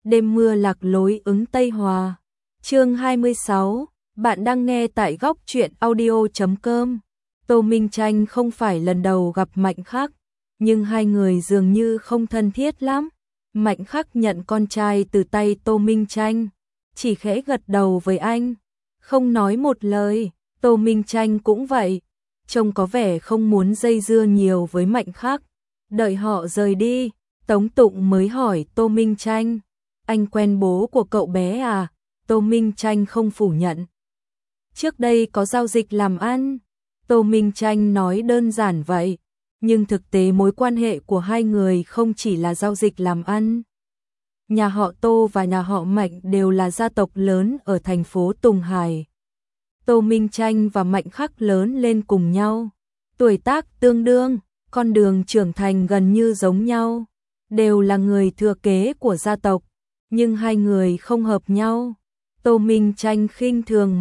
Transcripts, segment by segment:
đêm mưa lạc lối ứng Tây Hòa. Chương 26, bạn đang nghe tại góc truyện audio.com. Tô Minh Tranh không phải lần đầu gặp Mạnh Khắc, nhưng hai người dường như không thân thiết lắm. Mạnh Khắc nhận con trai từ tay Tô Minh Tranh, chỉ khẽ gật đầu với anh, không nói một lời. Tô Minh Tranh cũng vậy, trông có vẻ không muốn dây dưa nhiều với Mạnh Khắc. Đợi họ rời đi, Tống Tụng mới hỏi Tô Minh Tranh, anh quen bố của cậu bé à? Tô Minh Tranh không phủ nhận. Trước đây có giao dịch làm ăn. Tô Minh Tranh nói đơn giản vậy, nhưng thực tế mối quan hệ của hai người không chỉ là giao dịch làm ăn. Nhà họ Tô và nhà họ Mạnh đều là gia tộc lớn ở thành phố Tùng Hải. Tô Minh Tranh và Mạnh Khắc lớn lên cùng nhau, tuổi tác tương đương, con đường trưởng thành gần như giống nhau, đều là người thừa kế của gia tộc, nhưng hai người không hợp nhau. Tô Minh Tranh khinh thường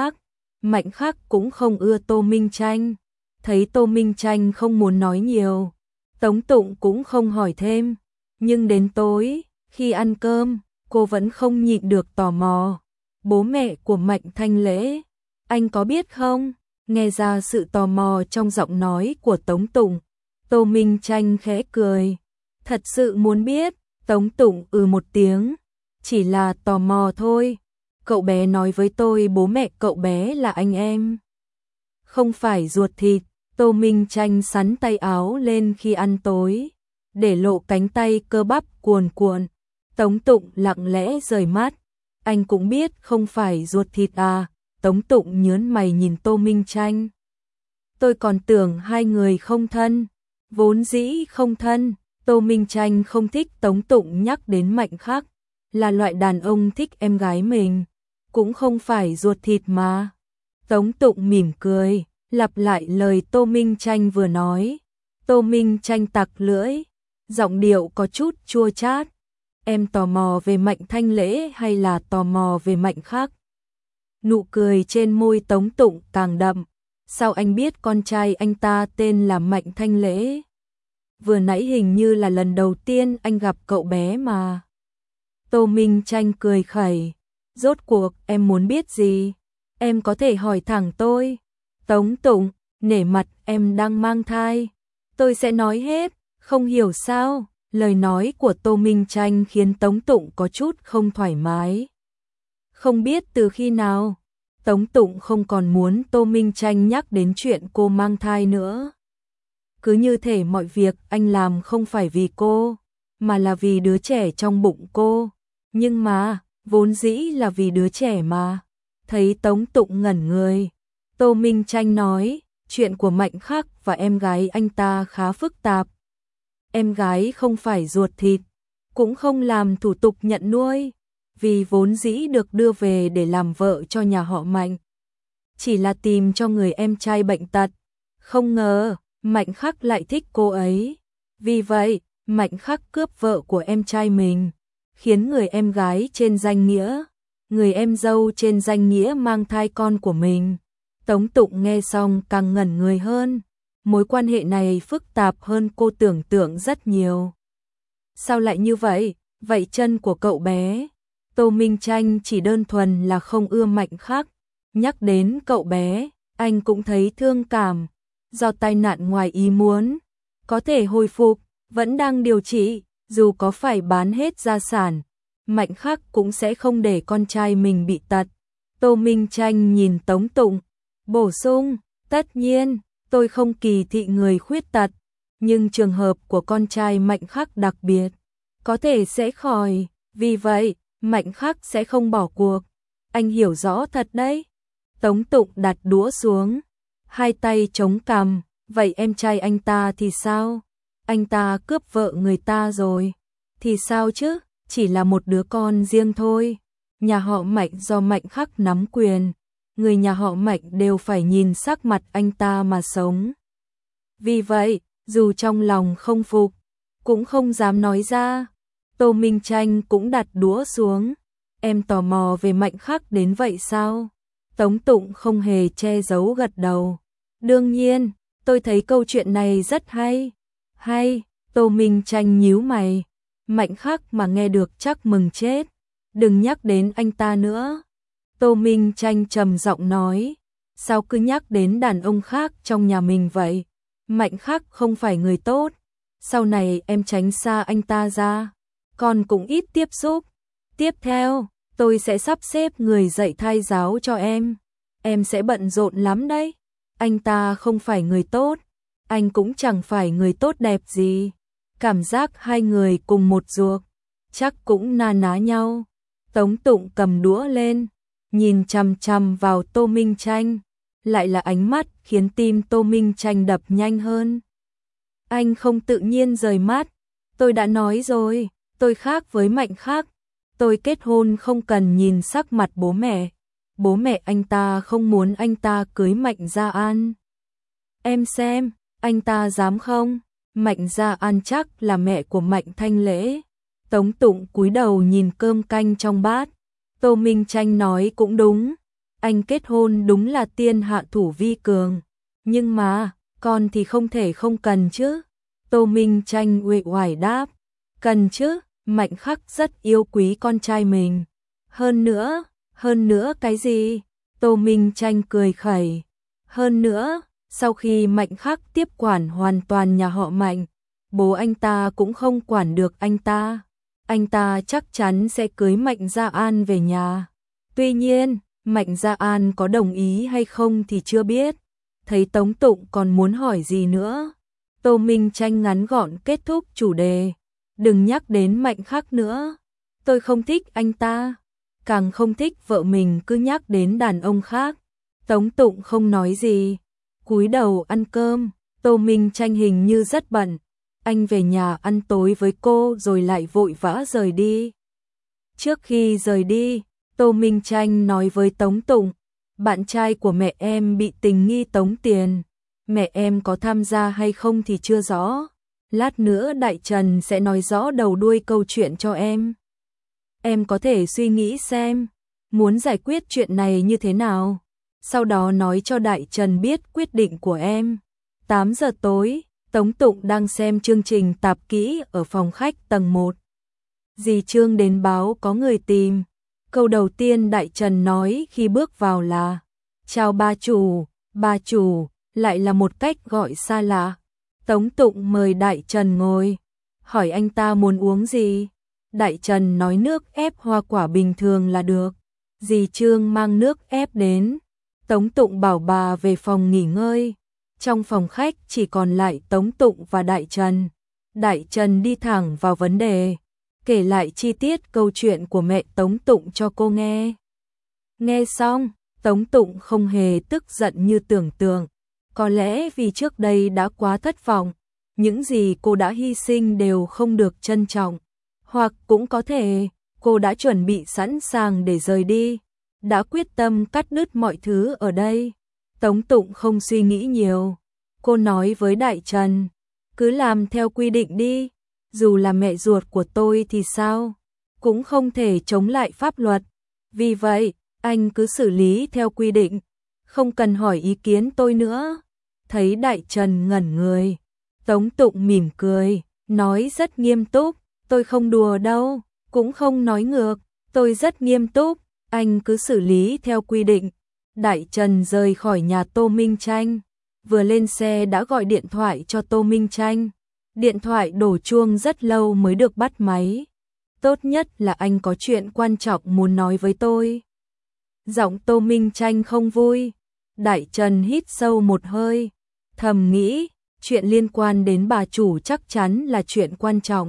Mạnh Khắc cũng không ưa Tô Minh Tranh. Thấy Tô Minh Tranh không muốn nói nhiều, Tống Tụng cũng không hỏi thêm, nhưng đến tối, khi ăn cơm, cô vẫn không nhịn được tò mò. Bố mẹ của Mạnh Thanh Lễ, anh có biết không? Nghe ra sự tò mò trong giọng nói của Tống Tụng, Tô Minh Tranh khẽ cười. Thật sự muốn biết. Tống Tụng một tiếng, chỉ là tò mò thôi. Cậu bé nói với tôi bố mẹ cậu bé là anh em, không phải ruột thịt. Tô Minh Tranh xắn tay áo lên khi ăn tối, để lộ cánh tay cơ bắp cuồn cuộn. Tống Tụng lặng lẽ rời mắt. Anh cũng biết không phải ruột thịt à? Tống Tụng nhướng mày nhìn Tô Minh Tranh. Tôi còn tưởng hai người không thân. Vốn dĩ không thân. Tô Minh Tranh không thích Tống Tụng nhắc đến Mạnh Khắc, là loại đàn ông thích em gái mình, cũng không phải ruột thịt mà. Tống Tụng mỉm cười, lặp lại lời Tô Minh Tranh vừa nói. Tô Minh Tranh tặc lưỡi, giọng điệu có chút chua chát. Em tò mò về Mạnh Thanh Lễ hay là tò mò về Mạnh Khắc? Nụ cười trên môi Tống Tụng càng đậm. Sao anh biết con trai anh ta tên là Mạnh Thanh Lễ? Vừa nãy hình như là lần đầu tiên anh gặp cậu bé mà. Tô Minh Tranh cười khẩy. Rốt cuộc em muốn biết gì? Em có thể hỏi thẳng tôi. Tống Tụng, nể mặt em đang mang thai. Tôi sẽ nói hết. Không hiểu sao? Lời nói của Tô Minh Tranh khiến Tống Tụng có chút không thoải mái. Không biết từ khi nào, Tống Tụng không còn muốn Tô Minh Tranh nhắc đến chuyện cô mang thai nữa. Cứ như thể mọi việc anh làm không phải vì cô, mà là vì đứa trẻ trong bụng cô. Nhưng mà, vốn dĩ là vì đứa trẻ mà. Thấy Tống Tụng ngẩn người, Tô Minh Tranh nói, chuyện của Mạnh Khắc và em gái anh ta khá phức tạp. Em gái không phải ruột thịt, cũng không làm thủ tục nhận nuôi, vì vốn dĩ được đưa về để làm vợ cho nhà họ Mạnh. Chỉ là tìm cho người em trai bệnh tật. Không ngờ, Mạnh Khắc lại thích cô ấy. Vì vậy, Mạnh Khắc cướp vợ của em trai mình, khiến người em gái trên danh nghĩa, người em dâu trên danh nghĩa mang thai con của mình. Tống Tụng nghe xong càng ngẩn người hơn. Mối quan hệ này phức tạp hơn cô tưởng tượng rất nhiều. Sao lại như vậy? Vậy chân của cậu bé? Tô Minh Tranh chỉ đơn thuần là không ưa Mạnh Khắc. Nhắc đến cậu bé, anh cũng thấy thương cảm. Do tai nạn ngoài ý muốn, có thể hồi phục, vẫn đang điều trị, dù có phải bán hết gia sản, Mạnh Khắc cũng sẽ không để con trai mình bị tật. Tô Minh Tranh nhìn Tống Tụng, bổ sung, tất nhiên, tôi không kỳ thị người khuyết tật, nhưng trường hợp của con trai Mạnh Khắc đặc biệt, có thể sẽ khỏi, vì vậy, Mạnh Khắc sẽ không bỏ cuộc. Anh hiểu rõ thật đấy. Tống Tụng đặt đũa xuống, hai tay chống cằm, vậy em trai anh ta thì sao? Anh ta cướp vợ người ta rồi. Thì sao chứ, chỉ là một đứa con riêng thôi. Nhà họ Mạnh do Mạnh Khắc nắm quyền, người nhà họ Mạnh đều phải nhìn sắc mặt anh ta mà sống. Vì vậy, dù trong lòng không phục, cũng không dám nói ra. Tô Minh Tranh cũng đặt đũa xuống. Em tò mò về Mạnh Khắc đến vậy sao? Tống Tụng không hề che giấu gật đầu. Đương nhiên, tôi thấy câu chuyện này rất hay. Hay, Tô Minh Tranh nhíu mày. Mạnh Khắc mà nghe được chắc mừng chết. Đừng nhắc đến anh ta nữa. Tô Minh Tranh trầm giọng nói. Sao cứ nhắc đến đàn ông khác trong nhà mình vậy? Mạnh Khắc không phải người tốt. Sau này em tránh xa anh ta ra. Con cũng ít tiếp xúc. Tiếp theo, tôi sẽ sắp xếp người dạy thai giáo cho em. Em sẽ bận rộn lắm đấy. Anh ta không phải người tốt. Anh cũng chẳng phải người tốt đẹp gì. Cảm giác hai người cùng một ruột, chắc cũng na ná nhau. Tống Tụng cầm đũa lên, nhìn chằm chằm vào Tô Minh Tranh, lại là ánh mắt khiến tim Tô Minh Tranh đập nhanh hơn. Anh không tự nhiên rời mắt. Tôi đã nói rồi, tôi khác với Mạnh Khắc. Tôi kết hôn không cần nhìn sắc mặt bố mẹ. Bố mẹ anh ta không muốn anh ta cưới Mạnh Gia An. Em xem, anh ta dám không? Mạnh Gia An chắc là mẹ của Mạnh Thanh Lễ. Tống Tụng cúi đầu nhìn cơm canh trong bát. Tô Minh Tranh nói cũng đúng. Anh kết hôn đúng là tiên hạ thủ vi cường. Nhưng mà, con thì không thể không cần chứ. Tô Minh Tranh uể oải đáp. Cần chứ, Mạnh Khắc rất yêu quý con trai mình. Hơn nữa cái gì? Tô Minh Tranh cười khẩy. Hơn nữa, sau khi Mạnh Khắc tiếp quản hoàn toàn nhà họ Mạnh, bố anh ta cũng không quản được anh ta. Anh ta chắc chắn sẽ cưới Mạnh Gia An về nhà. Tuy nhiên, Mạnh Gia An có đồng ý hay không thì chưa biết. Thấy Tống Tụng còn muốn hỏi gì nữa, Tô Minh Tranh ngắn gọn kết thúc chủ đề. Đừng nhắc đến Mạnh Khắc nữa. Tôi không thích anh ta. Càng không thích vợ mình cứ nhắc đến đàn ông khác. Tống Tụng không nói gì, cúi đầu ăn cơm. Tô Minh Tranh hình như rất bận. Anh về nhà ăn tối với cô rồi lại vội vã rời đi. Trước khi rời đi, Tô Minh Tranh nói với Tống Tụng, bạn trai của mẹ em bị tình nghi tống tiền. Mẹ em có tham gia hay không thì chưa rõ. Lát nữa Đại Trần sẽ nói rõ đầu đuôi câu chuyện cho em. Em có thể suy nghĩ xem, muốn giải quyết chuyện này như thế nào. Sau đó nói cho Đại Trần biết quyết định của em. 8 giờ tối, Tống Tụng đang xem chương trình tạp kỹ ở phòng khách tầng 1. Dì Trương đến báo có người tìm. Câu đầu tiên Đại Trần nói khi bước vào là chào bà chủ, lại là một cách gọi xa lạ. Tống Tụng mời Đại Trần ngồi, hỏi anh ta muốn uống gì. Đại Trần nói nước ép hoa quả bình thường là được. Dì Trương mang nước ép đến. Tống Tụng bảo bà về phòng nghỉ ngơi. Trong phòng khách chỉ còn lại Tống Tụng và Đại Trần. Đại Trần đi thẳng vào vấn đề, kể lại chi tiết câu chuyện của mẹ Tống Tụng cho cô nghe. Nghe xong, Tống Tụng không hề tức giận như tưởng tượng. Có lẽ vì trước đây đã quá thất vọng, những gì cô đã hy sinh đều không được trân trọng. Hoặc cũng có thể, cô đã chuẩn bị sẵn sàng để rời đi, đã quyết tâm cắt đứt mọi thứ ở đây. Tống Tụng không suy nghĩ nhiều. Cô nói với Đại Trần, cứ làm theo quy định đi, dù là mẹ ruột của tôi thì sao, cũng không thể chống lại pháp luật. Vì vậy, anh cứ xử lý theo quy định, không cần hỏi ý kiến tôi nữa. Thấy Đại Trần ngẩn người, Tống Tụng mỉm cười, nói rất nghiêm túc, tôi không đùa đâu, cũng không nói ngược, tôi rất nghiêm túc, anh cứ xử lý theo quy định. Đại Trần rời khỏi nhà Tô Minh Tranh, vừa lên xe đã gọi điện thoại cho Tô Minh Tranh. Điện thoại đổ chuông rất lâu mới được bắt máy. Tốt nhất là anh có chuyện quan trọng muốn nói với tôi. Giọng Tô Minh Tranh không vui. Đại Trần hít sâu một hơi, thầm nghĩ, chuyện liên quan đến bà chủ chắc chắn là chuyện quan trọng.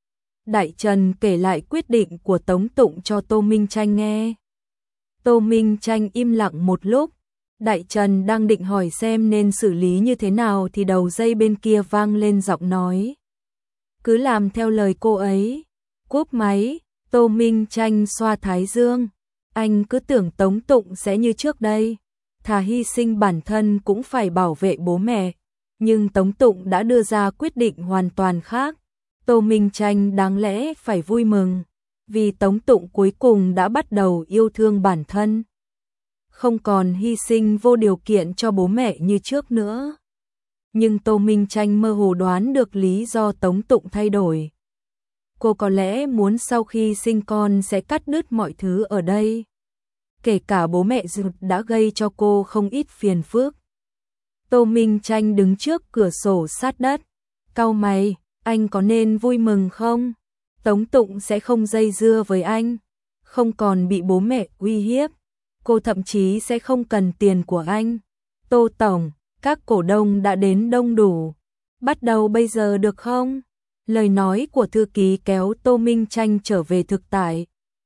Đại Trần kể lại quyết định của Tống Tụng cho Tô Minh Tranh nghe. Tô Minh Tranh im lặng một lúc. Đại Trần đang định hỏi xem nên xử lý như thế nào thì đầu dây bên kia vang lên giọng nói. Cứ làm theo lời cô ấy. Cúp máy, Tô Minh Tranh xoa thái dương. Anh cứ tưởng Tống Tụng sẽ như trước đây, thà hy sinh bản thân cũng phải bảo vệ bố mẹ. Nhưng Tống Tụng đã đưa ra quyết định hoàn toàn khác. Tô Minh Tranh đáng lẽ phải vui mừng, vì Tống Tụng cuối cùng đã bắt đầu yêu thương bản thân, không còn hy sinh vô điều kiện cho bố mẹ như trước nữa. Nhưng Tô Minh Tranh mơ hồ đoán được lý do Tống Tụng thay đổi. cô có lẽ muốn sau khi sinh con sẽ cắt đứt mọi thứ ở đây. Kể cả bố mẹ ruột đã gây cho cô không ít phiền phức. Tô Minh Tranh đứng trước cửa sổ sát đất, cau mày, anh có nên vui mừng không? Tống Tụng sẽ không dây dưa với anh, không còn bị bố mẹ uy hiếp, cô thậm chí sẽ không cần tiền của anh. Tô Tổng, các cổ đông đã đến đông đủ, bắt đầu bây giờ được không? Lời nói của thư ký kéo Tô Minh Tranh trở về thực tại.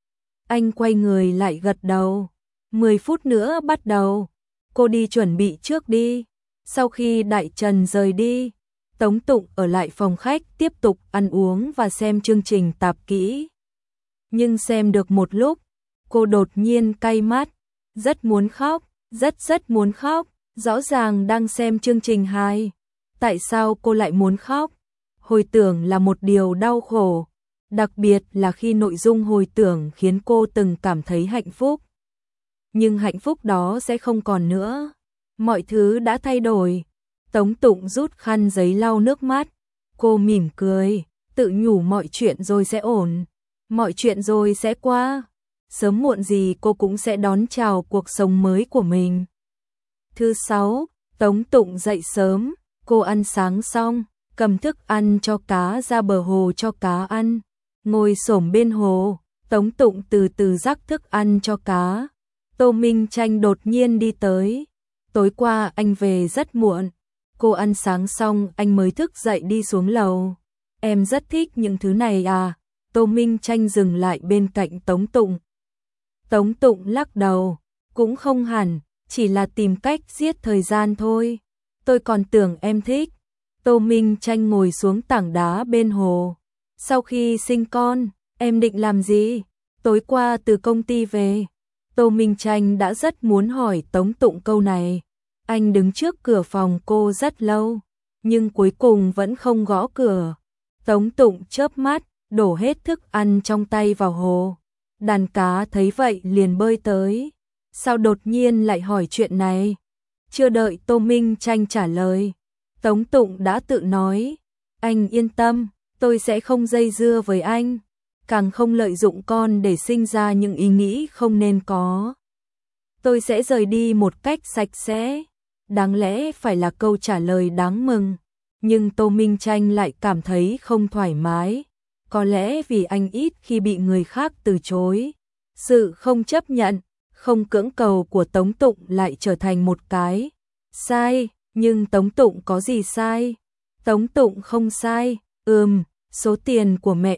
Anh quay người lại gật đầu. 10 phút nữa bắt đầu, cô đi chuẩn bị trước đi. Sau khi Đại Trần rời đi, Tống Tụng ở lại phòng khách tiếp tục ăn uống và xem chương trình tạp kỹ. Nhưng xem được một lúc, cô đột nhiên cay mắt, rất muốn khóc, rất muốn khóc, rõ ràng đang xem chương trình hài. Tại sao cô lại muốn khóc? Hồi tưởng là một điều đau khổ, đặc biệt là khi nội dung hồi tưởng khiến cô từng cảm thấy hạnh phúc. Nhưng hạnh phúc đó sẽ không còn nữa. Mọi thứ đã thay đổi. Tống Tụng rút khăn giấy lau nước mắt. Cô mỉm cười, tự nhủ mọi chuyện rồi sẽ ổn. Mọi chuyện rồi sẽ qua. Sớm muộn gì cô cũng sẽ đón chào cuộc sống mới của mình. Thứ 6, Tống Tụng dậy sớm. Cô ăn sáng xong, cầm thức ăn cho cá ra bờ hồ cho cá ăn. Ngồi xổm bên hồ, Tống Tụng từ từ rắc thức ăn cho cá. Tô Minh Tranh đột nhiên đi tới. Tối qua anh về rất muộn. Cô ăn sáng xong anh mới thức dậy đi xuống lầu. Em rất thích những thứ này à? Tô Minh Tranh dừng lại bên cạnh Tống Tụng. Tống Tụng lắc đầu. Cũng không hẳn, chỉ là tìm cách giết thời gian thôi. Tôi còn tưởng em thích. Tô Minh Tranh ngồi xuống tảng đá bên hồ. Sau khi sinh con, em định làm gì? Tối qua từ công ty về. Tô Minh Tranh đã rất muốn hỏi Tống Tụng câu này. Anh đứng trước cửa phòng cô rất lâu, nhưng cuối cùng vẫn không gõ cửa. Tống Tụng chớp mắt, đổ hết thức ăn trong tay vào hồ. Đàn cá thấy vậy liền bơi tới. Sao đột nhiên lại hỏi chuyện này? Chưa đợi Tô Minh Tranh trả lời, Tống Tụng đã tự nói. Anh yên tâm, tôi sẽ không dây dưa với anh, càng không lợi dụng con để sinh ra những ý nghĩ không nên có. Tôi sẽ rời đi một cách sạch sẽ. Đáng lẽ phải là câu trả lời đáng mừng, nhưng Tô Minh Tranh lại cảm thấy không thoải mái. Có lẽ vì anh ít khi bị người khác từ chối. Sự không chấp nhận, không cưỡng cầu của Tống Tụng lại trở thành một cái sai. Nhưng Tống Tụng có gì sai? Tống Tụng không sai. Số tiền của mẹ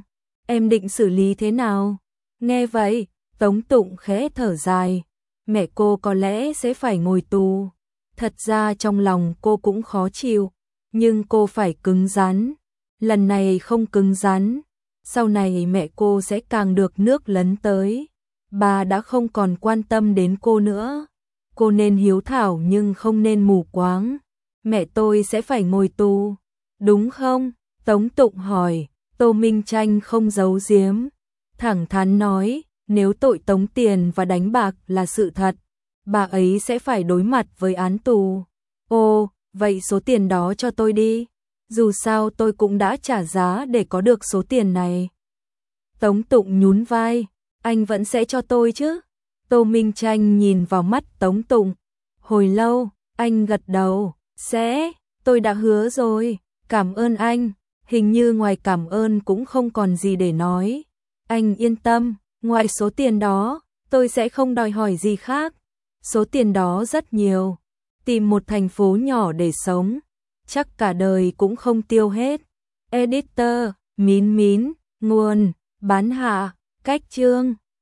em định xử lý thế nào? Nghe vậy, Tống Tụng khẽ thở dài. Mẹ cô có lẽ sẽ phải ngồi tù. Thật ra trong lòng cô cũng khó chịu, nhưng cô phải cứng rắn. Lần này không cứng rắn, sau này mẹ cô sẽ càng được nước lấn tới. Bà đã không còn quan tâm đến cô nữa. Cô nên hiếu thảo nhưng không nên mù quáng. Mẹ tôi sẽ phải ngồi tù, đúng không? Tống Tụng hỏi. Tô Minh Tranh không giấu giếm, thẳng thắn nói, nếu tội tống tiền và đánh bạc là sự thật, bà ấy sẽ phải đối mặt với án tù. Ồ, vậy số tiền đó cho tôi đi. Dù sao tôi cũng đã trả giá để có được số tiền này. Tống Tụng nhún vai, anh vẫn sẽ cho tôi chứ? Tô Minh Tranh nhìn vào mắt Tống Tụng. Hồi lâu, anh gật đầu, sẽ, tôi đã hứa rồi, cảm ơn anh. Hình như ngoài cảm ơn cũng không còn gì để nói. Anh yên tâm, ngoài số tiền đó, tôi sẽ không đòi hỏi gì khác. Số tiền đó rất nhiều. Tìm một thành phố nhỏ để sống, chắc cả đời cũng không tiêu hết. Editor, Mín, nguồn, bán hạ, cách chương.